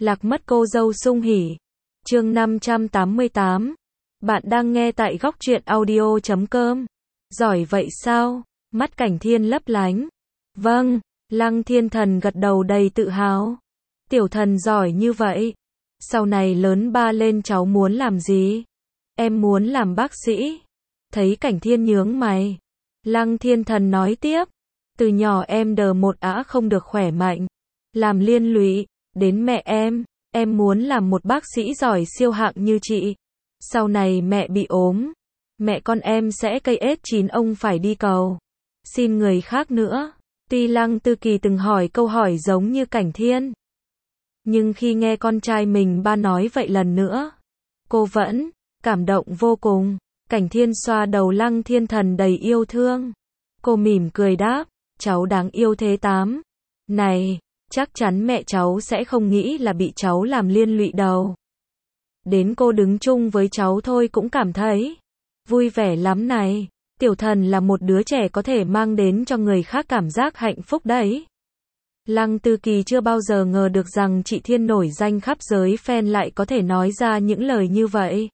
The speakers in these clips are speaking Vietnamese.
Lạc mất cô dâu sung hỉ. Chương 588. Bạn đang nghe tại góc truyện audio.com. Giỏi vậy sao? Mắt Cảnh Thiên lấp lánh. Vâng, Lăng Thiên Thần gật đầu đầy tự hào. Tiểu thần giỏi như vậy. Sau này lớn ba lên cháu muốn làm gì? Em muốn làm bác sĩ. Thấy Cảnh Thiên nhướng mày. Lăng Thiên Thần nói tiếp. Từ nhỏ em đờ một ã không được khỏe mạnh. Làm liên lụy đến mẹ em muốn làm một bác sĩ giỏi siêu hạng như chị. Sau này mẹ bị ốm, mẹ con em sẽ cây ết chín ông phải đi cầu xin người khác nữa. Tuy Lăng Tư Kỳ từng hỏi câu hỏi giống như Cảnh Thiên, nhưng khi nghe con trai mình ba nói vậy lần nữa, cô vẫn cảm động vô cùng. Cảnh Thiên xoa đầu Lăng Thiên Thần đầy yêu thương. Cô mỉm cười đáp, cháu đáng yêu thế tám. Này, chắc chắn mẹ cháu sẽ không nghĩ là bị cháu làm liên lụy đâu. Đến cô đứng chung với cháu thôi cũng cảm thấy vui vẻ lắm này. Tiểu thần là một đứa trẻ có thể mang đến cho người khác cảm giác hạnh phúc đấy. Lăng Tư Kỳ chưa bao giờ ngờ được rằng chị Thiên nổi danh khắp giới fan lại có thể nói ra những lời như vậy.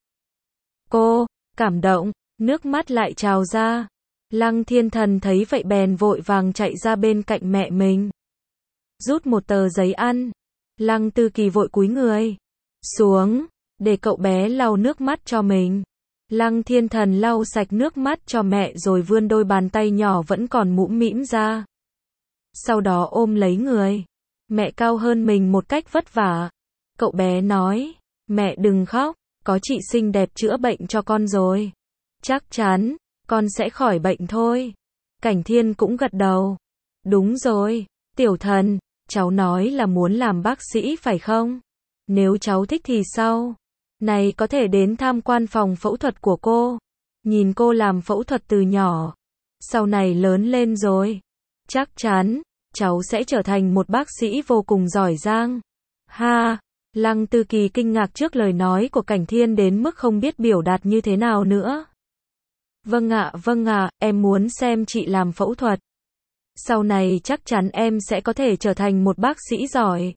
Cô cảm động, nước mắt lại trào ra. Lăng Thiên Thần thấy vậy bèn vội vàng chạy ra bên cạnh mẹ mình, rút một tờ giấy ăn. Lăng Tư Kỳ vội cúi người xuống để cậu bé lau nước mắt cho mình. Lăng Thiên Thần lau sạch nước mắt cho mẹ rồi vươn đôi bàn tay nhỏ vẫn còn mũm mĩm ra. Sau đó ôm lấy người mẹ cao hơn mình một cách vất vả. Cậu bé nói, mẹ đừng khóc, có chị xinh đẹp chữa bệnh cho con rồi. Chắc chắn, con sẽ khỏi bệnh thôi. Cảnh Thiên cũng gật đầu. Đúng rồi, tiểu thần, cháu nói là muốn làm bác sĩ phải không? Nếu cháu thích thì sau này có thể đến tham quan phòng phẫu thuật của cô. Nhìn cô làm phẫu thuật từ nhỏ. Sau này lớn lên rồi, chắc chắn, cháu sẽ trở thành một bác sĩ vô cùng giỏi giang. Ha! Lăng Tư Kỳ kinh ngạc trước lời nói của Cảnh Thiên đến mức không biết biểu đạt như thế nào nữa. Vâng ạ, em muốn xem chị làm phẫu thuật. Sau này chắc chắn em sẽ có thể trở thành một bác sĩ giỏi.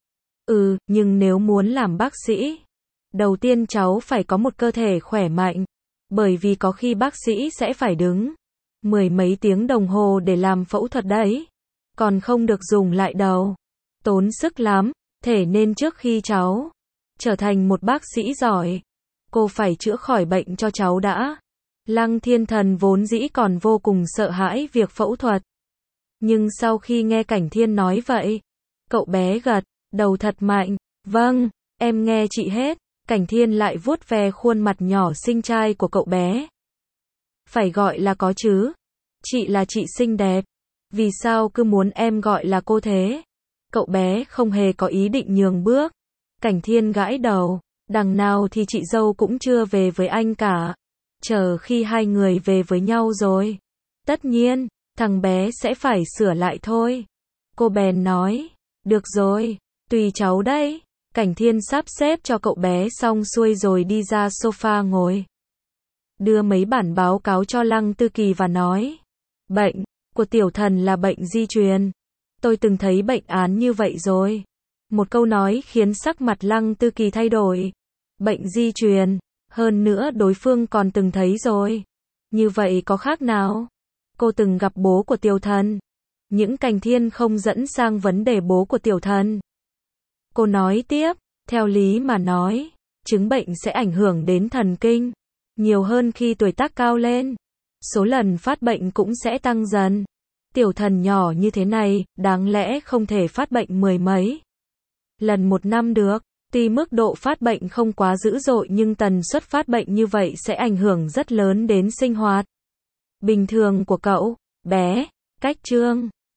Nhưng nếu muốn làm bác sĩ, đầu tiên cháu phải có một cơ thể khỏe mạnh. Bởi vì có khi bác sĩ sẽ phải đứng mười mấy tiếng đồng hồ để làm phẫu thuật đấy. Còn không được dùng lại đầu. Tốn sức lắm. Thế nên trước khi cháu trở thành một bác sĩ giỏi, cô phải chữa khỏi bệnh cho cháu đã. Lăng Thiên Thần vốn dĩ còn vô cùng sợ hãi việc phẫu thuật. Nhưng sau khi nghe Cảnh Thiên nói vậy, cậu bé gật đầu thật mạnh. Vâng, em nghe chị hết. Cảnh Thiên lại vuốt ve khuôn mặt nhỏ xinh trai của cậu bé. Phải gọi là có chứ. Chị là chị xinh đẹp. Vì sao cứ muốn em gọi là cô thế? Cậu bé không hề có ý định nhường bước. Cảnh Thiên gãi đầu. Đằng nào thì chị dâu cũng chưa về với anh cả. Chờ khi hai người về với nhau rồi, tất nhiên, thằng bé sẽ phải sửa lại thôi. Cô bèn nói, được rồi, tùy cháu đấy. Cảnh Thiên sắp xếp cho cậu bé xong xuôi rồi đi ra sofa ngồi. Đưa mấy bản báo cáo cho Lăng Tư Kỳ và nói, bệnh của tiểu thần là bệnh di truyền. Tôi từng thấy bệnh án như vậy rồi. Một câu nói khiến sắc mặt Lăng Tư Kỳ thay đổi. Bệnh di truyền. Hơn nữa đối phương còn từng thấy rồi. Như vậy có khác nào? Cô từng gặp bố của tiểu thần. Những Cảnh Thiên không dẫn sang vấn đề bố của tiểu thần. Cô nói tiếp, theo lý mà nói, chứng bệnh sẽ ảnh hưởng đến thần kinh. Nhiều hơn khi tuổi tác cao lên. Số lần phát bệnh cũng sẽ tăng dần. Tiểu thần nhỏ như thế này, đáng lẽ không thể phát bệnh mười mấy lần một năm được. Tuy mức độ phát bệnh không quá dữ dội nhưng tần suất phát bệnh như vậy sẽ ảnh hưởng rất lớn đến sinh hoạt bình thường của cậu bé. Cách chương